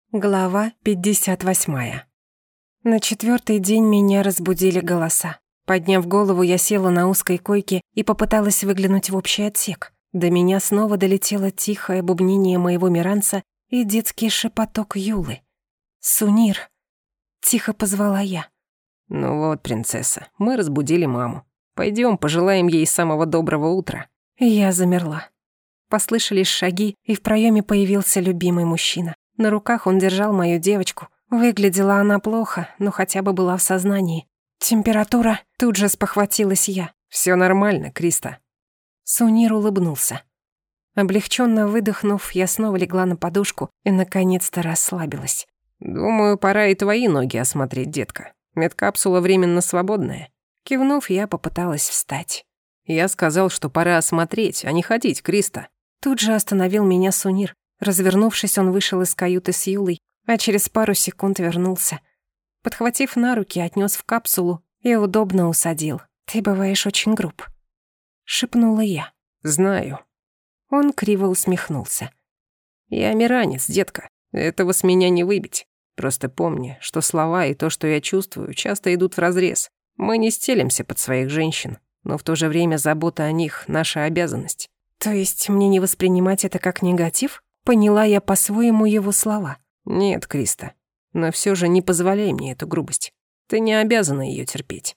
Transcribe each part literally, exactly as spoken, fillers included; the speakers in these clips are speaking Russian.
Глава пятьдесят восьмая. На четвертый день меня разбудили голоса. Подняв голову, я села на узкой койке и попыталась выглянуть в общий отсек. До меня снова долетело тихое бубнение моего миранца и детский шепоток Юлы. «Сунир!» — тихо позвала я. «Ну вот, принцесса, мы разбудили маму. Пойдем, пожелаем ей самого доброго утра». Я замерла. Послышались шаги, и в проеме появился любимый мужчина. На руках он держал мою девочку. Выглядела она плохо, но хотя бы была в сознании. «Температура?» — тут же спохватилась я. «Всё нормально, Криста». Сунир улыбнулся. Облегченно выдохнув, я снова легла на подушку и наконец-то расслабилась. «Думаю, пора и твои ноги осмотреть, детка. Медкапсула временно свободная». Кивнув, я попыталась встать. «Я сказал, что пора осмотреть, а не ходить, Криста». Тут же остановил меня Сунир. Развернувшись, он вышел из каюты с Юлой, а через пару секунд вернулся. Подхватив на руки, отнёс в капсулу и удобно усадил. «Ты бываешь очень груб», — шепнула я. «Знаю». Он криво усмехнулся. «Я миранец, детка. Этого с меня не выбить. Просто помни, что слова и то, что я чувствую, часто идут вразрез. Мы не стелимся под своих женщин, но в то же время забота о них — наша обязанность». «То есть мне не воспринимать это как негатив?» Поняла я по-своему его слова. «Нет, Криста, но всё же не позволяй мне эту грубость. Ты не обязана её терпеть».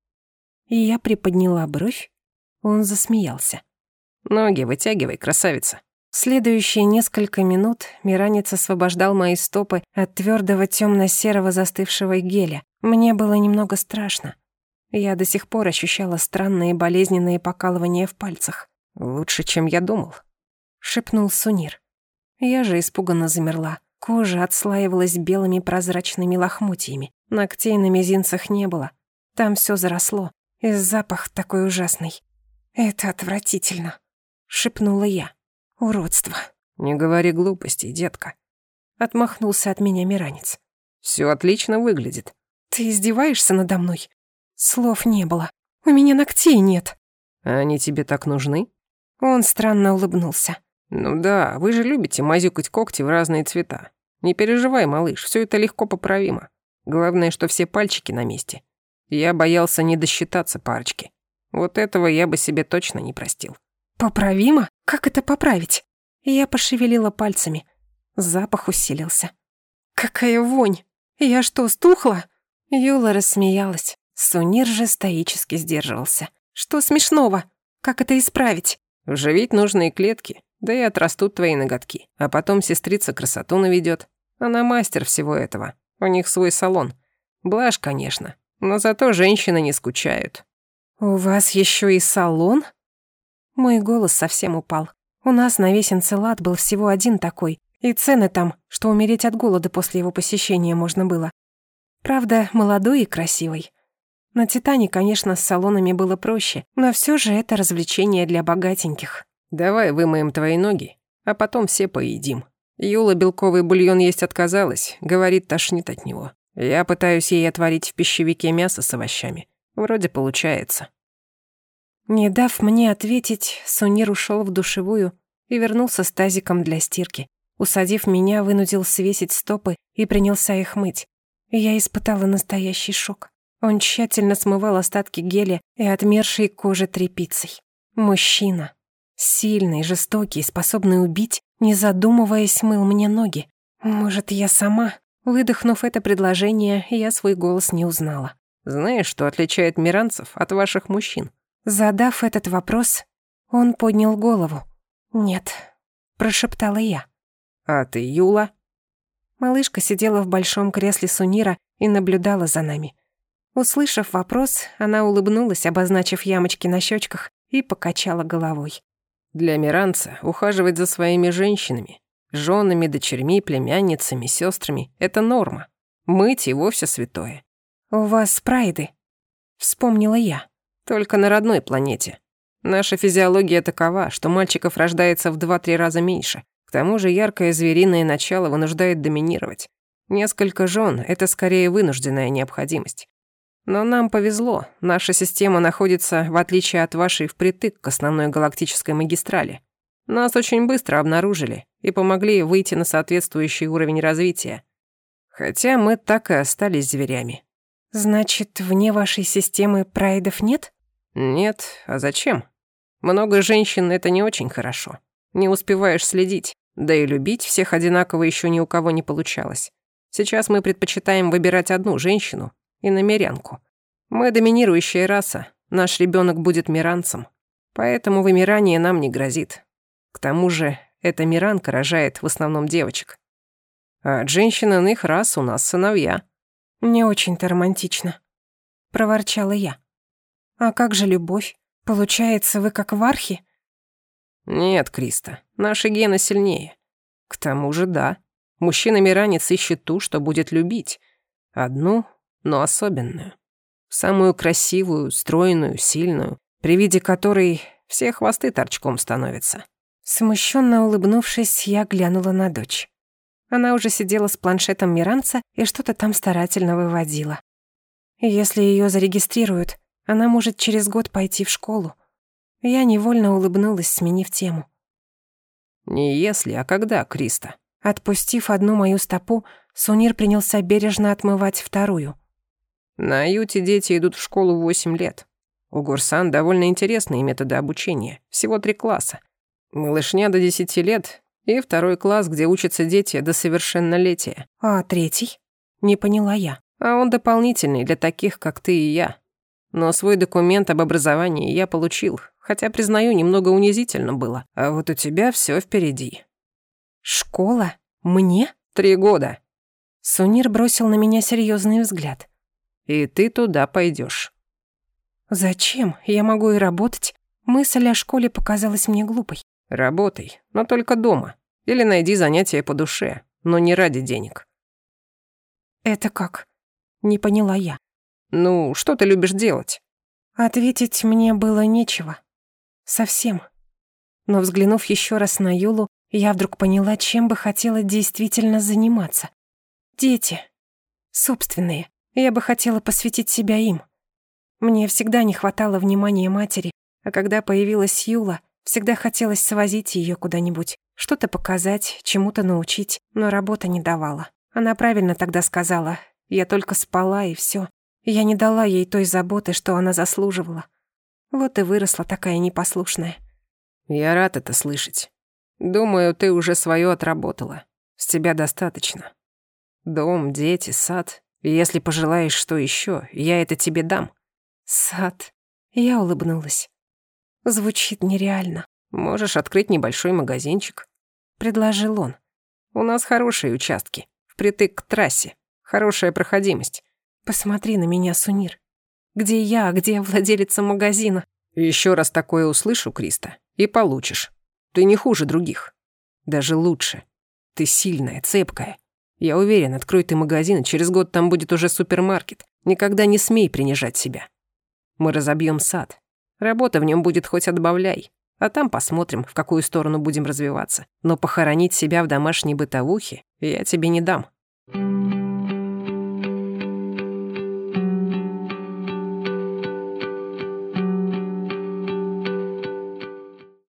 И я приподняла бровь. Он засмеялся. «Ноги вытягивай, красавица». Следующие несколько минут миранец освобождал мои стопы от твёрдого тёмно-серого застывшего геля. Мне было немного страшно. Я до сих пор ощущала странные болезненные покалывания в пальцах. «Лучше, чем я думал», — шепнул Сунир. Я же испуганно замерла. Кожа отслаивалась белыми прозрачными лохмотьями. Ногтей на мизинцах не было. Там всё заросло. И запах такой ужасный. «Это отвратительно», — шепнула я. «Уродство». «Не говори глупостей, детка», — отмахнулся от меня миранец. «Всё отлично выглядит». «Ты издеваешься надо мной?» Слов не было. «У меня ногтей нет». «А они тебе так нужны?» Он странно улыбнулся. «Ну да, вы же любите мазюкать когти в разные цвета. Не переживай, малыш, всё это легко поправимо. Главное, что все пальчики на месте. Я боялся не досчитаться парочки. Вот этого я бы себе точно не простил». «Поправимо? Как это поправить?» Я пошевелила пальцами. Запах усилился. «Какая вонь! Я что, стухла?» Юла рассмеялась. Сунир же стоически сдерживался. «Что смешного? Как это исправить?» «Вживить нужные клетки, да и отрастут твои ноготки. А потом сестрица красоту наведёт. Она мастер всего этого. У них свой салон. Блажь, конечно, но зато женщины не скучают». «У вас ещё и салон?» Мой голос совсем упал. У нас на весь Энцелад был всего один такой, и цены там, что умереть от голода после его посещения можно было. Правда, молодой и красивый. На Титане, конечно, с салонами было проще, но всё же это развлечение для богатеньких. «Давай вымоем твои ноги, а потом все поедим». Юла белковый бульон есть отказалась, говорит, тошнит от него. Я пытаюсь ей отварить в пищевике мясо с овощами. Вроде получается». Не дав мне ответить, Сунир ушёл в душевую и вернулся с тазиком для стирки. Усадив меня, вынудил свесить стопы и принялся их мыть. Я испытала настоящий шок. Он тщательно смывал остатки геля и отмершей кожи тряпицей. Мужчина. Сильный, жестокий, способный убить, не задумываясь, мыл мне ноги. Может, я сама? Выдохнув это предложение, я свой голос не узнала. «Знаешь, что отличает миранцев от ваших мужчин?» Задав этот вопрос, он поднял голову. «Нет», — прошептала я. «А ты, Юла?» Малышка сидела в большом кресле Сунира и наблюдала за нами. Услышав вопрос, она улыбнулась, обозначив ямочки на щёчках, и покачала головой. «Для миранца ухаживать за своими женщинами, жёнами, дочерьми, племянницами, сёстрами — это норма. Мыть и вовсе святое». «У вас прайды», — вспомнила я. «Только на родной планете. Наша физиология такова, что мальчиков рождается в два-три раза меньше. К тому же яркое звериное начало вынуждает доминировать. Несколько жён — это скорее вынужденная необходимость. Но нам повезло, наша система находится, в отличие от вашей, впритык к основной галактической магистрали. Нас очень быстро обнаружили и помогли выйти на соответствующий уровень развития. Хотя мы так и остались зверями. Значит, вне вашей системы прайдов нет? Нет, а зачем? Много женщин — это не очень хорошо. Не успеваешь следить, да и любить всех одинаково еще ни у кого не получалось. Сейчас мы предпочитаем выбирать одну женщину, иномерянку. Мы доминирующая раса, наш ребенок будет миранцем, поэтому вымирание нам не грозит. К тому же, эта миранка рожает в основном девочек. А от женщин иных рас у нас сыновья. Не очень-то романтично, проворчала я. А как же любовь? Получается, вы как вархи? Нет, Криста, наши гены сильнее. К тому же, да, мужчина-миранец ищет ту, что будет любить. Одну, но особенную. Самую красивую, стройную, сильную, при виде которой все хвосты торчком становятся. Смущенно улыбнувшись, я глянула на дочь. Она уже сидела с планшетом миранца и что-то там старательно выводила. Если ее зарегистрируют, она может через год пойти в школу. Я невольно улыбнулась, сменив тему. Не если, а когда, Криста? Отпустив одну мою стопу, Сунир принялся бережно отмывать вторую. На Юте дети идут в школу в восемь лет. У Гурсан довольно интересные методы обучения, всего три класса. Малышня до десяти лет и второй класс, где учатся дети до совершеннолетия. А третий? Не поняла я. А он дополнительный для таких, как ты и я. Но свой документ об образовании я получил, хотя, признаю, немного унизительно было. А вот у тебя все впереди. Школа? Мне? Три года. Сунир бросил на меня серьезный взгляд. И ты туда пойдешь. Зачем? Я могу и работать. Мысль о школе показалась мне глупой. Работай, но только дома. Или найди занятия по душе, но не ради денег. Это как? Не поняла я. Ну, что ты любишь делать? Ответить мне было нечего. Совсем. Но взглянув еще раз на Юлу, я вдруг поняла, чем бы хотела действительно заниматься. Дети. Собственные. Я бы хотела посвятить себя им. Мне всегда не хватало внимания матери, а когда появилась Юла, всегда хотелось свозить ее куда-нибудь, что-то показать, чему-то научить, но работа не давала. Она правильно тогда сказала, я только спала и все. Я не дала ей той заботы, что она заслуживала. Вот и выросла такая непослушная. Я рад это слышать. Думаю, ты уже свое отработала. С тебя достаточно. Дом, дети, сад. И если пожелаешь что еще, я это тебе дам. Сад. Я улыбнулась. Звучит нереально. Можешь открыть небольшой магазинчик, предложил он. У нас хорошие участки, впритык к трассе. Хорошая проходимость. Посмотри на меня, Сунир. Где я, а где владелица магазина? Еще раз такое услышу, Криста, и получишь. Ты не хуже других. Даже лучше. Ты сильная, цепкая. Я уверен, открой ты магазин, и через год там будет уже супермаркет. Никогда не смей принижать себя. Мы разобьем сад. Работа в нем будет хоть отбавляй. А там посмотрим, в какую сторону будем развиваться. Но похоронить себя в домашней бытовухе я тебе не дам.